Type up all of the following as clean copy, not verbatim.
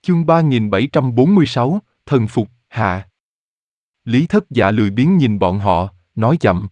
Chương 3746, thần phục, hạ. Lý Thất Dạ lười biếng nhìn bọn họ, nói chậm.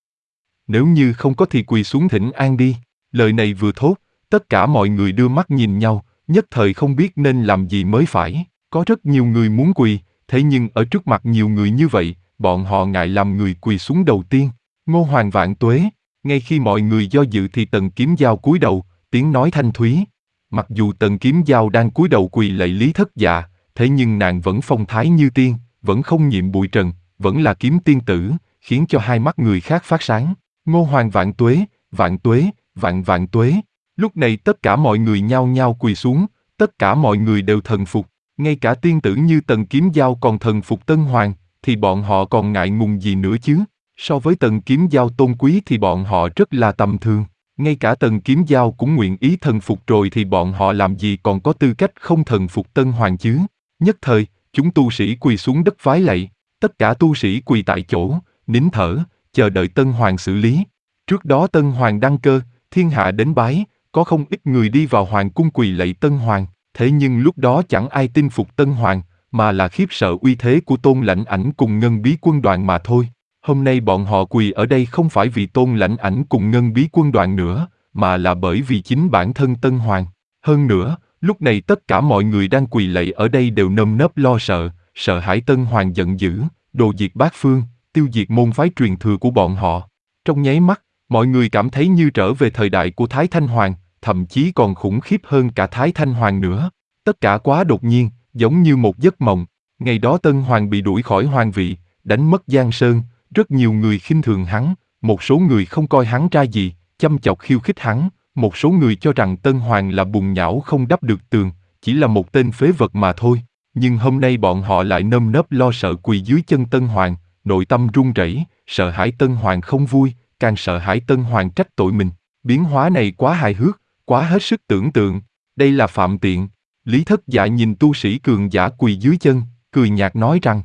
Nếu như không có thì quỳ xuống thỉnh an đi. Lời này vừa thốt, tất cả mọi người đưa mắt nhìn nhau, nhất thời không biết nên làm gì mới phải. Có rất nhiều người muốn quỳ, thế nhưng ở trước mặt nhiều người như vậy, bọn họ ngại làm người quỳ xuống đầu tiên. Ngô Hoàng vạn tuế. Ngay khi mọi người do dự thì Tần Kiếm Dao cúi đầu, tiếng nói thanh thúy. Mặc dù Tần Kiếm Dao đang cúi đầu quỳ lạy Lý Thất Dạ, thế nhưng nàng vẫn phong thái như tiên, vẫn không nhiễm bụi trần, vẫn là kiếm tiên tử, khiến cho hai mắt người khác phát sáng. Ngô Hoàng vạn tuế, vạn tuế, vạn vạn tuế. Lúc này tất cả mọi người nhao nhao quỳ xuống, tất cả mọi người đều thần phục, ngay cả tiên tử như Tần Kiếm Dao còn thần phục Tân Hoàng, thì bọn họ còn ngại ngùng gì nữa chứ? So với Tần Kiếm Dao tôn quý thì bọn họ rất là tầm thường. Ngay cả Tần Kiếm Dao cũng nguyện ý thần phục rồi thì bọn họ làm gì còn có tư cách không thần phục Tân Hoàng chứ? Nhất thời, chúng tu sĩ quỳ xuống đất vái lạy, tất cả tu sĩ quỳ tại chỗ, nín thở, chờ đợi Tân Hoàng xử lý. Trước đó Tân Hoàng đăng cơ, thiên hạ đến bái, có không ít người đi vào hoàng cung quỳ lạy Tân Hoàng, thế nhưng lúc đó chẳng ai tin phục Tân Hoàng, mà là khiếp sợ uy thế của Tôn Lãnh Ảnh cùng Ngân Bí Quân Đoàn mà thôi. Hôm nay bọn họ quỳ ở đây không phải vì Tôn Lãnh Ảnh cùng Ngân Bí Quân Đoàn nữa, mà là bởi vì chính bản thân Tân Hoàng. Hơn nữa, lúc này tất cả mọi người đang quỳ lạy ở đây đều nơm nớp lo sợ, sợ hãi Tân Hoàng giận dữ, đồ diệt bát phương, tiêu diệt môn phái truyền thừa của bọn họ. Trong nháy mắt, mọi người cảm thấy như trở về thời đại của Thái Thanh Hoàng, thậm chí còn khủng khiếp hơn cả Thái Thanh Hoàng nữa. Tất cả quá đột nhiên, giống như một giấc mộng. Ngày đó Tân Hoàng bị đuổi khỏi hoàng vị, đánh mất Giang Sơn, rất nhiều người khinh thường hắn, một số người không coi hắn ra gì, chăm chọc khiêu khích hắn, một số người cho rằng Tân Hoàng là bùn nhão không đắp được tường, chỉ là một tên phế vật mà thôi. Nhưng hôm nay bọn họ lại nơm nớp lo sợ quỳ dưới chân Tân Hoàng, nội tâm run rẩy, sợ hãi Tân Hoàng không vui, càng sợ hãi Tân Hoàng trách tội mình. Biến hóa này quá hài hước, quá hết sức tưởng tượng. Đây là phạm tiện. Lý Thất Dạ nhìn tu sĩ cường giả quỳ dưới chân, cười nhạt nói rằng: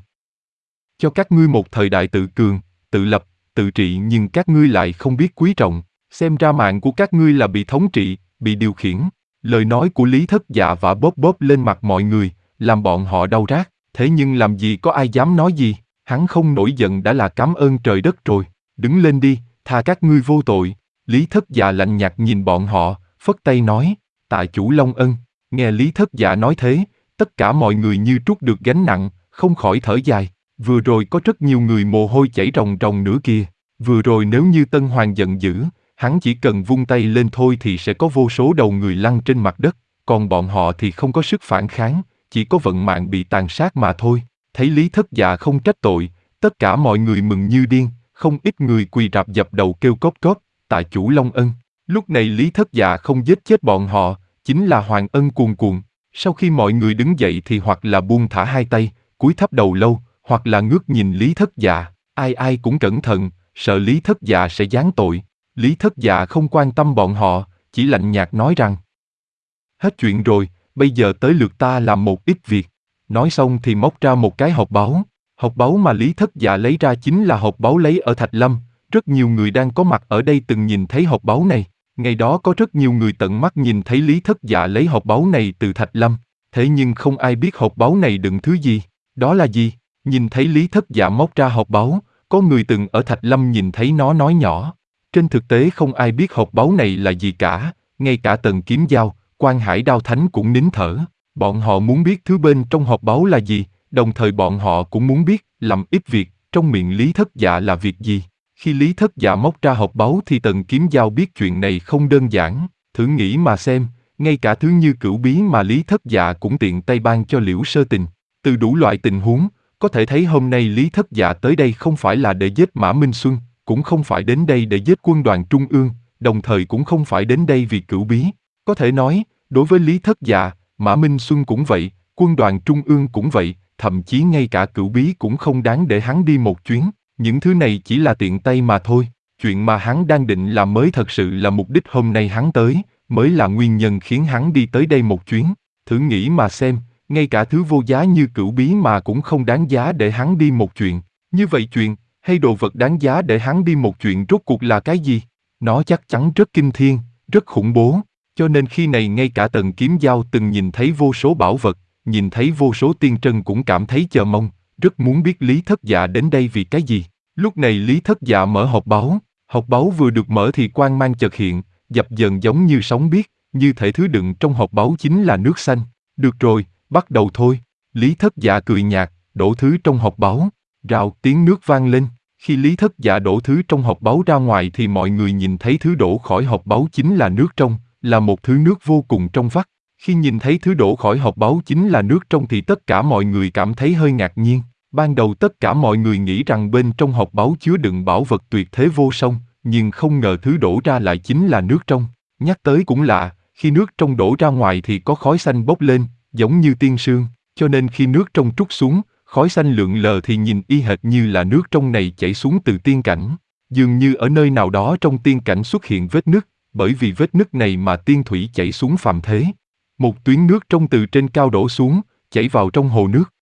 cho các ngươi một thời đại tự cường, tự lập, tự trị, nhưng các ngươi lại không biết quý trọng. Xem ra mạng của các ngươi là bị thống trị, bị điều khiển. Lời nói của Lý Thất Dạ vả bóp bóp lên mặt mọi người, làm bọn họ đau rát. Thế nhưng làm gì có ai dám nói gì? Hắn không nổi giận đã là cảm ơn trời đất rồi. Đứng lên đi, tha các ngươi vô tội. Lý Thất Dạ lạnh nhạt nhìn bọn họ, phất tay nói: tạ chủ Long ân. Nghe Lý Thất Dạ nói thế, tất cả mọi người như trút được gánh nặng, không khỏi thở dài. Vừa rồi có rất nhiều người mồ hôi chảy ròng ròng nữa kìa. Vừa rồi nếu như Tân Hoàng giận dữ, hắn chỉ cần vung tay lên thôi thì sẽ có vô số đầu người lăn trên mặt đất, còn bọn họ thì không có sức phản kháng, chỉ có vận mạng bị tàn sát mà thôi. Thấy Lý Thất Dạ không trách tội, tất cả mọi người mừng như điên, không ít người quỳ rạp dập đầu kêu cóp cóp, tạ chủ Long ân. Lúc này Lý Thất Dạ không giết chết bọn họ, chính là hoàng ân cuồn cuộn. Sau khi mọi người đứng dậy thì hoặc là buông thả hai tay, cúi thấp đầu lâu, hoặc là ngước nhìn Lý Thất Dạ, ai ai cũng cẩn thận, sợ Lý Thất Dạ sẽ giáng tội. Lý Thất Dạ không quan tâm bọn họ, chỉ lạnh nhạt nói rằng: hết chuyện rồi, bây giờ tới lượt ta làm một ít việc. Nói xong thì móc ra một cái hộp báu. Hộp báu mà Lý Thất Dạ lấy ra chính là hộp báu lấy ở Thạch Lâm. Rất nhiều người đang có mặt ở đây từng nhìn thấy hộp báu này. Ngày đó có rất nhiều người tận mắt nhìn thấy Lý Thất Dạ lấy hộp báu này từ Thạch Lâm. Thế nhưng không ai biết hộp báu này đựng thứ gì. Đó là gì? Nhìn thấy Lý Thất Dạ móc ra hộp báu, có người từng ở Thạch Lâm nhìn thấy nó nói nhỏ. Trên thực tế không ai biết hộp báu này là gì cả, ngay cả Tần Kiếm Dao, Quan Hải Đao Thánh cũng nín thở. Bọn họ muốn biết thứ bên trong hộp báu là gì, đồng thời bọn họ cũng muốn biết làm ít việc trong miệng Lý Thất Dạ là việc gì. Khi Lý Thất Dạ móc ra hộp báu thì Tần Kiếm Dao biết chuyện này không đơn giản. Thử nghĩ mà xem, ngay cả thứ như cửu bí mà Lý Thất Dạ cũng tiện tay ban cho Liễu Sơ Tình. Từ đủ loại tình huống, có thể thấy hôm nay Lý Thất Dạ tới đây không phải là để giết Mã Minh Xuân, cũng không phải đến đây để giết quân đoàn Trung ương, đồng thời cũng không phải đến đây vì cửu bí. Có thể nói, đối với Lý Thất Dạ, Mã Minh Xuân cũng vậy, quân đoàn Trung ương cũng vậy, thậm chí ngay cả cửu bí cũng không đáng để hắn đi một chuyến. Những thứ này chỉ là tiện tay mà thôi. Chuyện mà hắn đang định làm mới thật sự là mục đích hôm nay hắn tới, mới là nguyên nhân khiến hắn đi tới đây một chuyến. Thử nghĩ mà xem, ngay cả thứ vô giá như cửu bí mà cũng không đáng giá để hắn đi một chuyện. Như vậy chuyện, hay đồ vật đáng giá để hắn đi một chuyện rốt cuộc là cái gì? Nó chắc chắn rất kinh thiên, rất khủng bố. Cho nên khi này ngay cả Tần Kiếm Dao từng nhìn thấy vô số bảo vật, nhìn thấy vô số tiên trân cũng cảm thấy chờ mong, rất muốn biết Lý Thất Dạ đến đây vì cái gì. Lúc này Lý Thất Dạ mở hộp báu vừa được mở thì quang mang chợt hiện, dập dờn giống như sóng biếc, như thể thứ đựng trong hộp báu chính là nước xanh. Được rồi, bắt đầu thôi. Lý Thất Dạ cười nhạt, đổ thứ trong hộp báu. Rào, tiếng nước vang lên. Khi Lý Thất Dạ đổ thứ trong hộp báu ra ngoài thì mọi người nhìn thấy thứ đổ khỏi hộp báu chính là nước trong, là một thứ nước vô cùng trong vắt. Khi nhìn thấy thứ đổ khỏi hộp báu chính là nước trong thì tất cả mọi người cảm thấy hơi ngạc nhiên. Ban đầu tất cả mọi người nghĩ rằng bên trong hộp báu chứa đựng bảo vật tuyệt thế vô song, nhưng không ngờ thứ đổ ra lại chính là nước trong. Nhắc tới cũng lạ, khi nước trong đổ ra ngoài thì có khói xanh bốc lên, giống như tiên sương, cho nên khi nước trong trút xuống, khói xanh lượn lờ thì nhìn y hệt như là nước trong này chảy xuống từ tiên cảnh. Dường như ở nơi nào đó trong tiên cảnh xuất hiện vết nứt, bởi vì vết nứt này mà tiên thủy chảy xuống phàm thế. Một tuyến nước trong từ trên cao đổ xuống, chảy vào trong hồ nước.